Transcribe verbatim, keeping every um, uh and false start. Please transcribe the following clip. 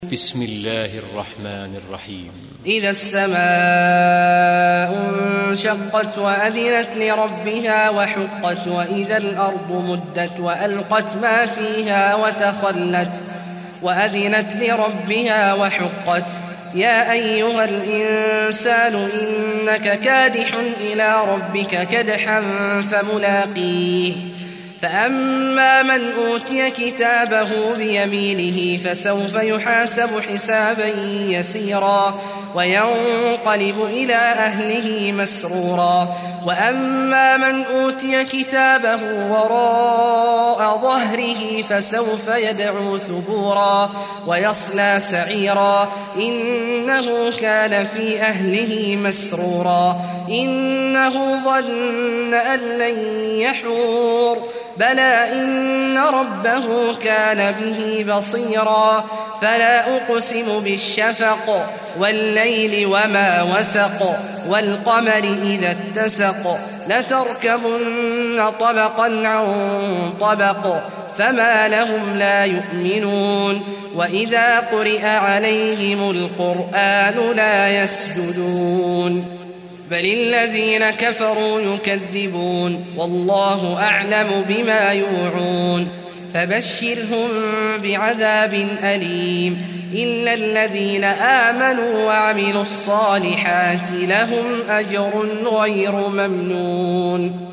بسم الله الرحمن الرحيم. إذا السماء انشقت وأذنت لربها وحقت وإذا الأرض مدت وألقت ما فيها وتخلت وأذنت لربها وحقت يا أيها الإنسان إنك كادح إلى ربك كدحا فملاقيه فأما من أوتي كتابه بيمينه فسوف يحاسب حسابا يسيرا وينقلب إلى أهله مسرورا وأما من أوتي كتابه وراء ظهره فسوف يدعو ثبورا ويصلى سعيرا إنه كان في أهله مسرورا إنه ظن أن لن يحور بلى إن ربه كان به بصيرا فلا أقسم بالشفق والليل وما وسق والقمر إذا اتسق لتركبن طبقا عن طبق فما لهم لا يؤمنون وإذا قرئ عليهم القرآن لا يسجدون بل الذين كفروا يكذبون والله أعلم بما يوعون فبشرهم بعذاب أليم إلا الذين آمنوا وعملوا الصالحات لهم أجر غير ممنون.